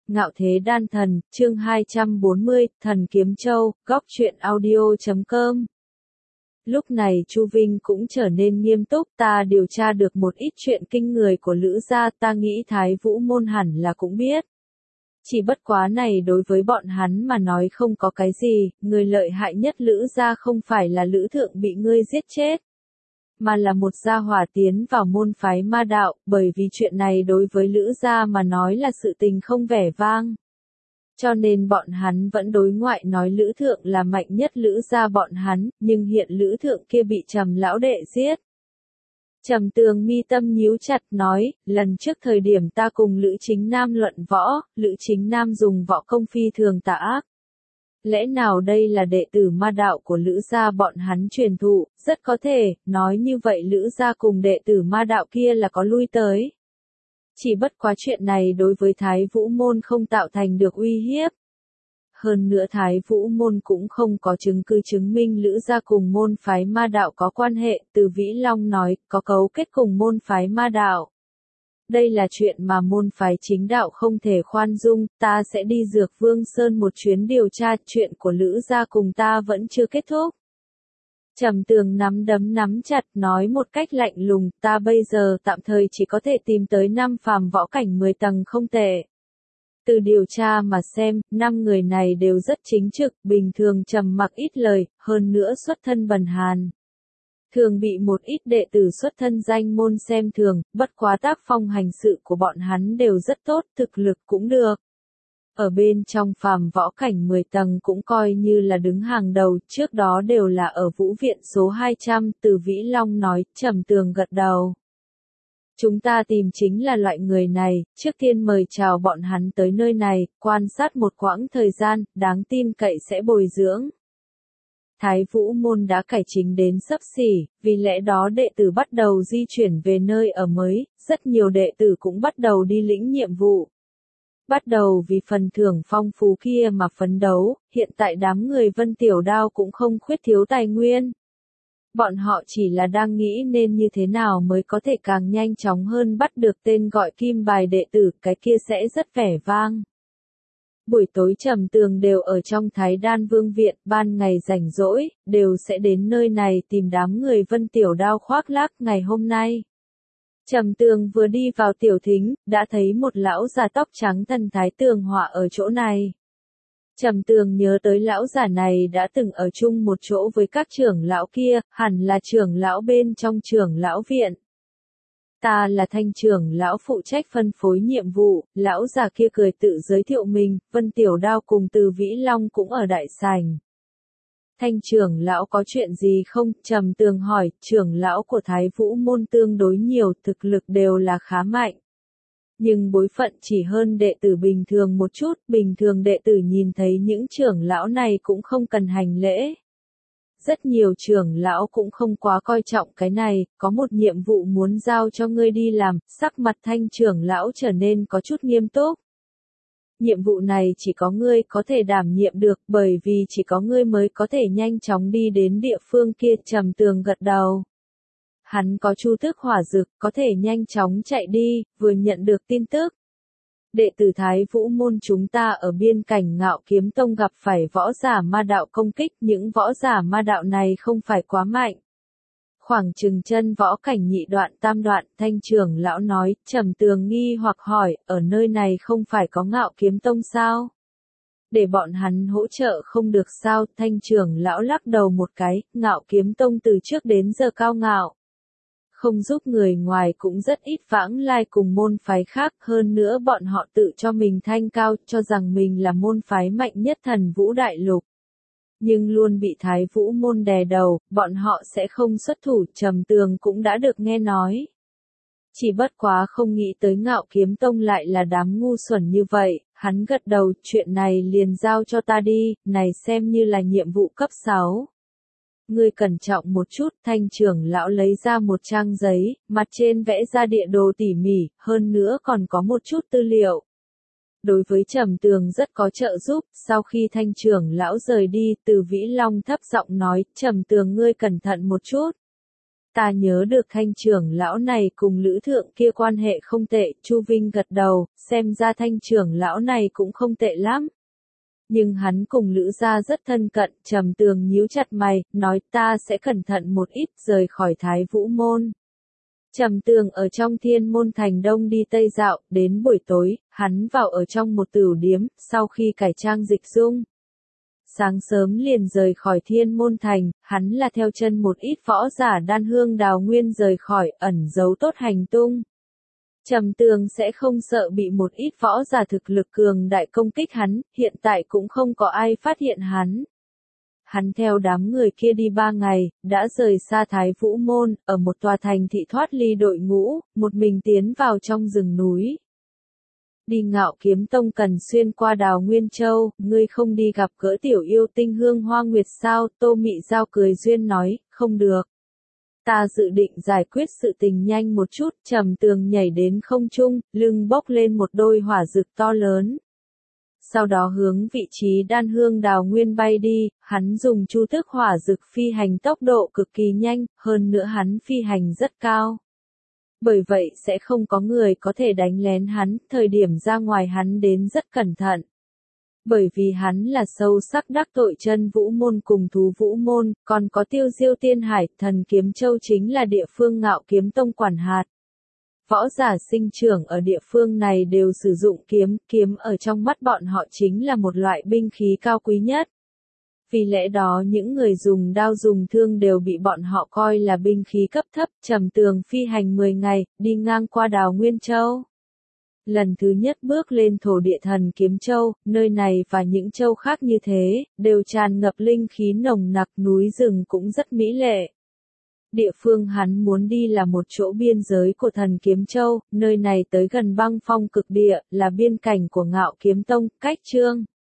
Ngạo Thế Đan Thần, chương 240, Thần Kiếm Châu, góc truyện audio.com. Lúc này Chu Vinh cũng trở nên nghiêm túc, ta điều tra được một ít chuyện kinh người của Lữ gia, ta nghĩ Thái Vũ môn hẳn là cũng biết. Chỉ bất quá này đối với bọn hắn mà nói không có cái gì, người lợi hại nhất Lữ gia không phải là Lữ thượng bị ngươi giết chết, mà là một gia hỏa tiến vào môn phái ma đạo, bởi vì chuyện này đối với Lữ gia mà nói là sự tình không vẻ vang. Cho nên bọn hắn vẫn đối ngoại nói Lữ thượng là mạnh nhất Lữ gia bọn hắn, nhưng hiện Lữ thượng kia bị Trầm lão đệ giết. Trầm Tường mi tâm nhíu chặt nói, lần trước thời điểm ta cùng Lữ Chính Nam luận võ, Lữ Chính Nam dùng võ công phi thường tà ác. Lẽ nào đây là đệ tử ma đạo của Lữ gia bọn hắn truyền thụ, rất có thể, nói như vậy Lữ gia cùng đệ tử ma đạo kia là có lui tới. Chỉ bất quá chuyện này đối với Thái Vũ môn không tạo thành được uy hiếp. Hơn nữa Thái Vũ môn cũng không có chứng cứ chứng minh Lữ gia cùng môn phái ma đạo có quan hệ, Từ Vĩ Long nói, có cấu kết cùng môn phái ma đạo. Đây là chuyện mà môn phái chính đạo không thể khoan dung, ta sẽ đi Dược Vương Sơn một chuyến điều tra, chuyện của Lữ gia cùng ta vẫn chưa kết thúc. Trầm Tường nắm đấm nắm chặt nói một cách lạnh lùng, ta bây giờ tạm thời chỉ có thể tìm tới 5 phàm võ cảnh 10 tầng không tệ. Từ điều tra mà xem, 5 người này đều rất chính trực, bình thường trầm mặc ít lời, hơn nữa xuất thân bần hàn. Thường bị một ít đệ tử xuất thân danh môn xem thường, bất quá tác phong hành sự của bọn hắn đều rất tốt, thực lực cũng được. Ở bên trong phàm võ cảnh 10 tầng cũng coi như là đứng hàng đầu, trước đó đều là ở Vũ Viện số 200, Từ Vĩ Long nói, Trầm Tường gật đầu. Chúng ta tìm chính là loại người này, trước tiên mời chào bọn hắn tới nơi này, quan sát một quãng thời gian, đáng tin cậy sẽ bồi dưỡng. Thái Vũ môn đã cải chính đến xấp xỉ, vì lẽ đó đệ tử bắt đầu di chuyển về nơi ở mới, rất nhiều đệ tử cũng bắt đầu đi lĩnh nhiệm vụ. Bắt đầu vì phần thưởng phong phú kia mà phấn đấu, hiện tại đám người Vân Tiểu Đao cũng không khuyết thiếu tài nguyên. Bọn họ chỉ là đang nghĩ nên như thế nào mới có thể càng nhanh chóng hơn bắt được tên gọi kim bài đệ tử, cái kia sẽ rất vẻ vang. Buổi tối Trầm Tường đều ở trong Thái Đan Vương Viện, ban ngày rảnh rỗi, đều sẽ đến nơi này tìm đám người Vân Tiểu Đao khoác lác ngày hôm nay. Trầm Tường vừa đi vào tiểu thính, đã thấy một lão già tóc trắng thần thái tường họa ở chỗ này. Trầm Tường nhớ tới lão già này đã từng ở chung một chỗ với các trưởng lão kia, hẳn là trưởng lão bên trong trưởng lão viện. Ta là Thanh trưởng lão phụ trách phân phối nhiệm vụ, lão già kia cười tự giới thiệu mình, Vân Tiểu Đao cùng Từ Vĩ Long cũng ở đại sảnh. Thanh trưởng lão có chuyện gì không? Trầm Tường hỏi, trưởng lão của Thái Vũ môn tương đối nhiều, thực lực đều là khá mạnh. Nhưng bối phận chỉ hơn đệ tử bình thường một chút, bình thường đệ tử nhìn thấy những trưởng lão này cũng không cần hành lễ. Rất nhiều trưởng lão cũng không quá coi trọng cái này, có một nhiệm vụ muốn giao cho ngươi đi làm, sắc mặt Thanh trưởng lão trở nên có chút nghiêm túc. Nhiệm vụ này chỉ có ngươi có thể đảm nhiệm được, bởi vì chỉ có ngươi mới có thể nhanh chóng đi đến địa phương kia. Trầm Tường gật đầu. Hắn có chu tước hỏa dược, có thể nhanh chóng chạy đi, vừa nhận được tin tức. Đệ tử Thái Vũ môn chúng ta ở biên cảnh Ngạo Kiếm Tông gặp phải võ giả ma đạo công kích, những võ giả ma đạo này không phải quá mạnh. Khoảng chừng chân võ cảnh nhị đoạn tam đoạn, Thanh trưởng lão nói. Trầm Tường nghi hoặc hỏi, ở nơi này không phải có Ngạo Kiếm Tông sao? Để bọn hắn hỗ trợ không được sao? Thanh trưởng lão lắc đầu một cái, Ngạo Kiếm Tông từ trước đến giờ cao ngạo. Không giúp người ngoài cũng rất ít vãng lai cùng môn phái khác, hơn nữa bọn họ tự cho mình thanh cao, cho rằng mình là môn phái mạnh nhất Thần Vũ Đại Lục. Nhưng luôn bị Thái Vũ môn đè đầu, bọn họ sẽ không xuất thủ. Trầm Tường cũng đã được nghe nói. Chỉ bất quá không nghĩ tới Ngạo Kiếm Tông lại là đám ngu xuẩn như vậy, hắn gật đầu, chuyện này liền giao cho ta đi, này xem như là nhiệm vụ cấp 6. Ngươi cẩn trọng một chút. Thanh trưởng lão lấy ra một trang giấy, mặt trên vẽ ra địa đồ tỉ mỉ, hơn nữa còn có một chút tư liệu. Đối với Trầm Tường rất có trợ giúp, sau khi Thanh trưởng lão rời đi, Từ Vĩ Long thấp giọng nói, Trầm Tường ngươi cẩn thận một chút. Ta nhớ được Thanh trưởng lão này cùng Lữ thượng kia quan hệ không tệ, Chu Vinh gật đầu, xem ra Thanh trưởng lão này cũng không tệ lắm. Nhưng hắn cùng Lữ gia rất thân cận, Trầm Tường nhíu chặt mày, nói ta sẽ cẩn thận một ít rời khỏi Thái Vũ Môn. Trầm Tường ở trong Thiên Môn Thành Đông đi Tây dạo, đến buổi tối, hắn vào ở trong một tửu điếm, sau khi cải trang dịch dung. Sáng sớm liền rời khỏi Thiên Môn Thành, hắn là theo chân một ít võ giả Đan Hương Đào Nguyên rời khỏi, ẩn giấu tốt hành tung. Trầm Tường sẽ không sợ bị một ít võ giả thực lực cường đại công kích hắn, hiện tại cũng không có ai phát hiện hắn. Hắn theo đám người kia đi 3 ngày, đã rời xa Thái Vũ Môn, ở một tòa thành thị thoát ly đội ngũ, một mình tiến vào trong rừng núi. Đi Ngạo Kiếm Tông cần xuyên qua Đào Nguyên Châu, ngươi không đi gặp gỡ tiểu yêu tinh Hương Hoa Nguyệt sao? Tô Mị Giao cười duyên nói, không được. Ta dự định giải quyết sự tình nhanh một chút, Trầm Tường nhảy đến không trung, lưng bốc lên một đôi hỏa dực to lớn. Sau đó hướng vị trí Đan Hương Đào Nguyên bay đi, hắn dùng chu tước hỏa dực phi hành tốc độ cực kỳ nhanh, hơn nữa hắn phi hành rất cao. Bởi vậy sẽ không có người có thể đánh lén hắn, thời điểm ra ngoài hắn đến rất cẩn thận. Bởi vì hắn là sâu sắc đắc tội Chân Vũ Môn cùng Thú Vũ Môn, còn có Tiêu Diêu Tiên Hải, Thần Kiếm Châu chính là địa phương Ngạo Kiếm Tông quản hạt. Võ giả sinh trưởng ở địa phương này đều sử dụng kiếm, kiếm ở trong mắt bọn họ chính là một loại binh khí cao quý nhất. Vì lẽ đó những người dùng đao dùng thương đều bị bọn họ coi là binh khí cấp thấp. Trầm Tường phi hành 10 ngày, đi ngang qua Đào Nguyên Châu. Lần thứ nhất bước lên thổ địa Thần Kiếm Châu, nơi này và những châu khác như thế, đều tràn ngập linh khí nồng nặc, núi rừng cũng rất mỹ lệ. Địa phương hắn muốn đi là một chỗ biên giới của Thần Kiếm Châu, nơi này tới gần băng phong cực địa, là biên cảnh của Ngạo Kiếm Tông, cách Trương